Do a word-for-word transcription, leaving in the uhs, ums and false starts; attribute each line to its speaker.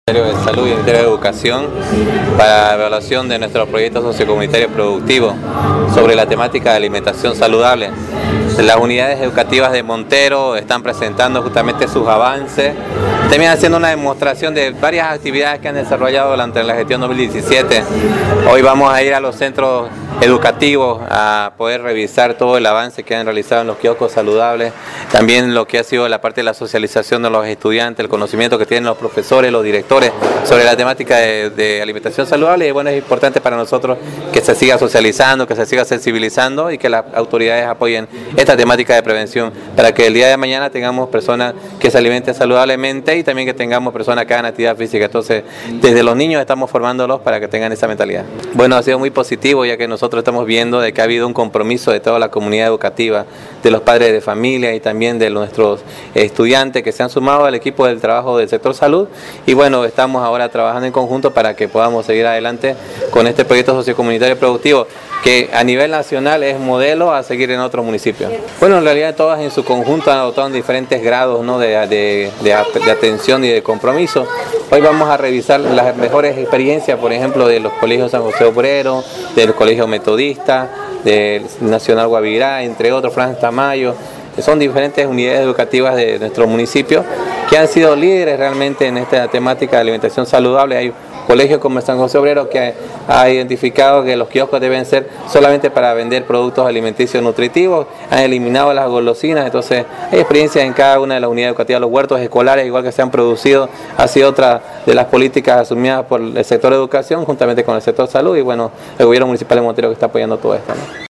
Speaker 1: Ministerio de Salud y el Ministerio de Educación para la evaluación de nuestro proyecto sociocomunitario productivo sobre la temática de alimentación saludable. Las unidades educativas de Montero están presentando justamente sus avances, también haciendo una demostración de varias actividades que han desarrollado durante la gestión dos mil diecisiete. Hoy vamos a ir a los centros educativos a poder revisar todo el avance que han realizado en los kioscos saludables, también lo que ha sido la parte de la socialización de los estudiantes, el conocimiento que tienen los profesores, los directores sobre la temática de, de alimentación saludable. Y bueno, es importante para nosotros que se siga socializando, que se siga sensibilizando y que las autoridades apoyen esta temática de prevención para que el día de mañana tengamos personas que se alimenten saludablemente y también que tengamos personas que hagan actividad física. Entonces, desde los niños estamos formándolos para que tengan esa mentalidad. Bueno, ha sido muy positivo, ya que nosotros estamos viendo de que ha habido un compromiso de toda la comunidad educativa, de los padres de familia y también de nuestros estudiantes que se han sumado al equipo del trabajo del sector salud. Y bueno, estamos ahora trabajando en conjunto para que podamos seguir adelante con este proyecto sociocomunitario productivo, que a nivel nacional es modelo a seguir en otros municipios. Bueno, en realidad todas en su conjunto han adoptado diferentes grados, ¿no?, de, de, de, de atención y de compromiso. Hoy vamos a revisar las mejores experiencias, por ejemplo, de los colegios San José Obrero, del Colegio Metodista, del Nacional Guavirá, entre otros, Franz Tamayo, que son diferentes unidades educativas de nuestro municipio que han sido líderes realmente en esta temática de alimentación saludable. Hay colegios como el San José Obrero que ha identificado que los kioscos deben ser solamente para vender productos alimenticios nutritivos, han eliminado las golosinas. Entonces hay experiencias en cada una de las unidades educativas. Los huertos escolares, igual que se han producido, ha sido otra de las políticas asumidas por el sector de educación juntamente con el sector salud, y bueno, el gobierno municipal de Montero que está apoyando todo esto, ¿no?